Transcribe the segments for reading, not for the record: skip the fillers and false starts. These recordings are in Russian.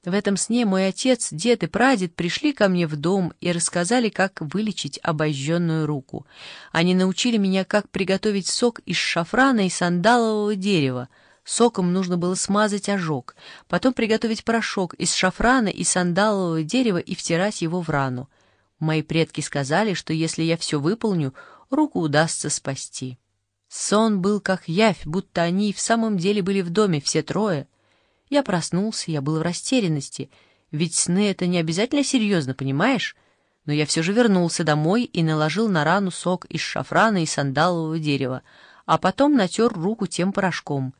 В этом сне мой отец, дед и прадед пришли ко мне в дом и рассказали, как вылечить обожженную руку. Они научили меня, как приготовить сок из шафрана и сандалового дерева. Соком нужно было смазать ожог, потом приготовить порошок из шафрана и сандалового дерева и втирать его в рану. Мои предки сказали, что если я все выполню, руку удастся спасти. Сон был как явь, будто они в самом деле были в доме, все трое. Я проснулся, я был в растерянности, ведь сны — это не обязательно серьезно, понимаешь? Но я все же вернулся домой и наложил на рану сок из шафрана и сандалового дерева, а потом натер руку тем порошком.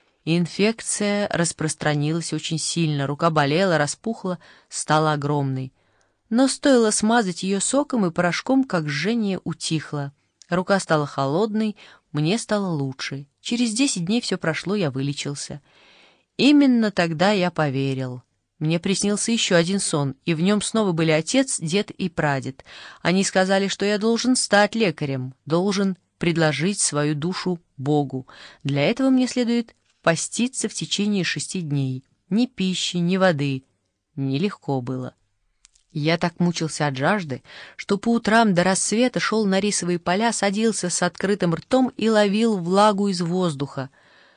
Инфекция распространилась очень сильно, рука болела, распухла, стала огромной. Но стоило смазать ее соком и порошком, как жжение утихло. Рука стала холодной, мне стало лучше. Через 10 дней все прошло, я вылечился. Именно тогда я поверил. Мне приснился еще один сон, и в нем снова были отец, дед и прадед. Они сказали, что я должен стать лекарем, должен предложить свою душу Богу. Для этого мне следует поститься в течение 6 дней. Ни пищи, ни воды. Нелегко было. Я так мучился от жажды, что по утрам до рассвета шел на рисовые поля, садился с открытым ртом и ловил влагу из воздуха.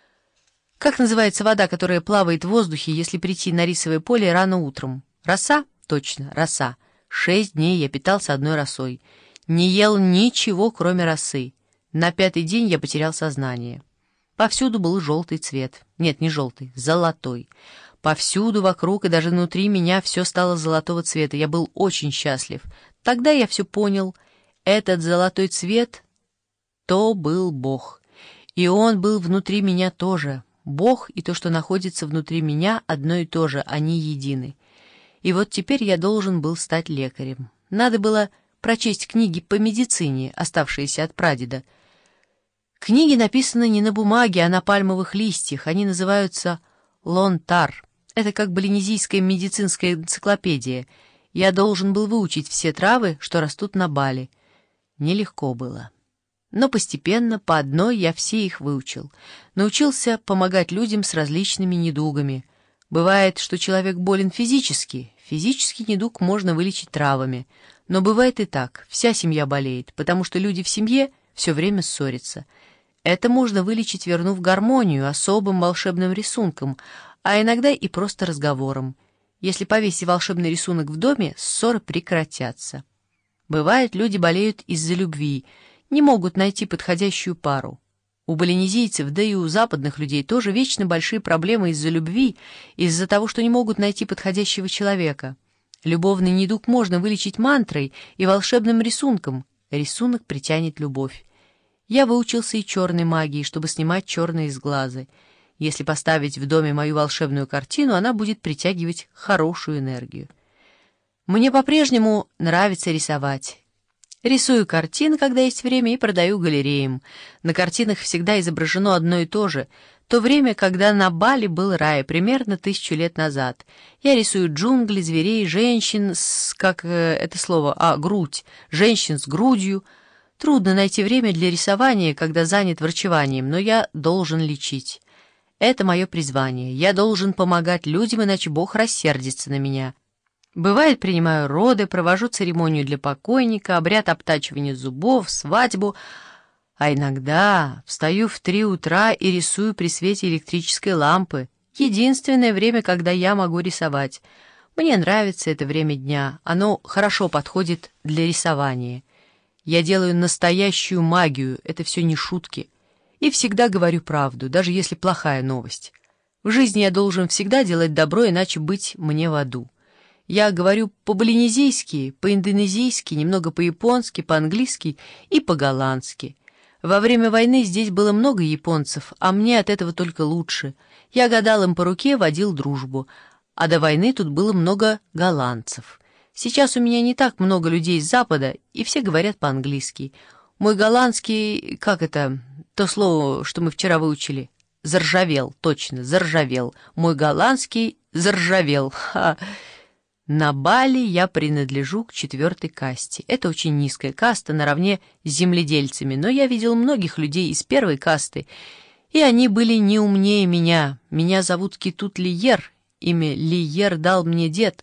Как называется вода, которая плавает в воздухе, если прийти на рисовое поле рано утром? Роса? Точно, роса. 6 дней я питался одной росой. Не ел ничего, кроме росы. На 5-й день я потерял сознание. Повсюду был желтый цвет. Нет, не желтый, золотой. Повсюду вокруг и даже внутри меня все стало золотого цвета. Я был очень счастлив. Тогда я все понял. Этот золотой цвет — то был Бог. И Он был внутри меня тоже. Бог и то, что находится внутри меня, одно и то же, они едины. И вот теперь я должен был стать лекарем. Надо было прочесть книги по медицине, оставшиеся от прадеда. Книги написаны не на бумаге, а на пальмовых листьях. Они называются «Лонтар». Это как полинезийская медицинская энциклопедия. Я должен был выучить все травы, что растут на Бали. Нелегко было. Но постепенно, по одной, я все их выучил. Научился помогать людям с различными недугами. Бывает, что человек болен физически. Физический недуг можно вылечить травами. Но бывает и так. Вся семья болеет, потому что люди в семье все время ссорятся. Это можно вылечить, вернув гармонию особым волшебным рисунком, а иногда и просто разговором. Если повесить волшебный рисунок в доме, ссоры прекратятся. Бывает, люди болеют из-за любви, не могут найти подходящую пару. У полинезийцев, да и у западных людей тоже вечно большие проблемы из-за любви, из-за того, что не могут найти подходящего человека. Любовный недуг можно вылечить мантрой и волшебным рисунком. Рисунок притянет любовь. Я выучился и черной магии, чтобы снимать черные из глаза. Если поставить в доме мою волшебную картину, она будет притягивать хорошую энергию. Мне по-прежнему нравится рисовать. Рисую картины, когда есть время, и продаю галереям. На картинах всегда изображено одно и то же. То время, когда на Бали был рай, примерно 1000 лет назад. Я рисую джунгли, зверей, женщин с... грудь. Женщин с грудью. Трудно найти время для рисования, когда занят врачеванием, но я должен лечить. Это мое призвание. Я должен помогать людям, иначе Бог рассердится на меня. Бывает, принимаю роды, провожу церемонию для покойника, обряд обтачивания зубов, свадьбу, а иногда встаю в 3 утра и рисую при свете электрической лампы. Единственное время, когда я могу рисовать. Мне нравится это время дня, оно хорошо подходит для рисования. Я делаю настоящую магию, это все не шутки. И всегда говорю правду, даже если плохая новость. В жизни я должен всегда делать добро, иначе быть мне в аду. Я говорю по-полинезийски, по-индонезийски, немного по-японски, по-английски и по-голландски. Во время войны здесь было много японцев, а мне от этого только лучше. Я гадал им по руке, водил дружбу. А до войны тут было много голландцев. Сейчас у меня не так много людей с Запада, и все говорят по-английски. Мой голландский, то слово, что мы вчера выучили? Заржавел, точно, заржавел. Мой голландский заржавел. Ха! На Бали я принадлежу к 4-й касте. Это очень низкая каста, наравне с земледельцами, но я видел многих людей из 1-й касты, и они были не умнее меня. Меня зовут Кетут Лиер, Имя Лиер дал мне дед,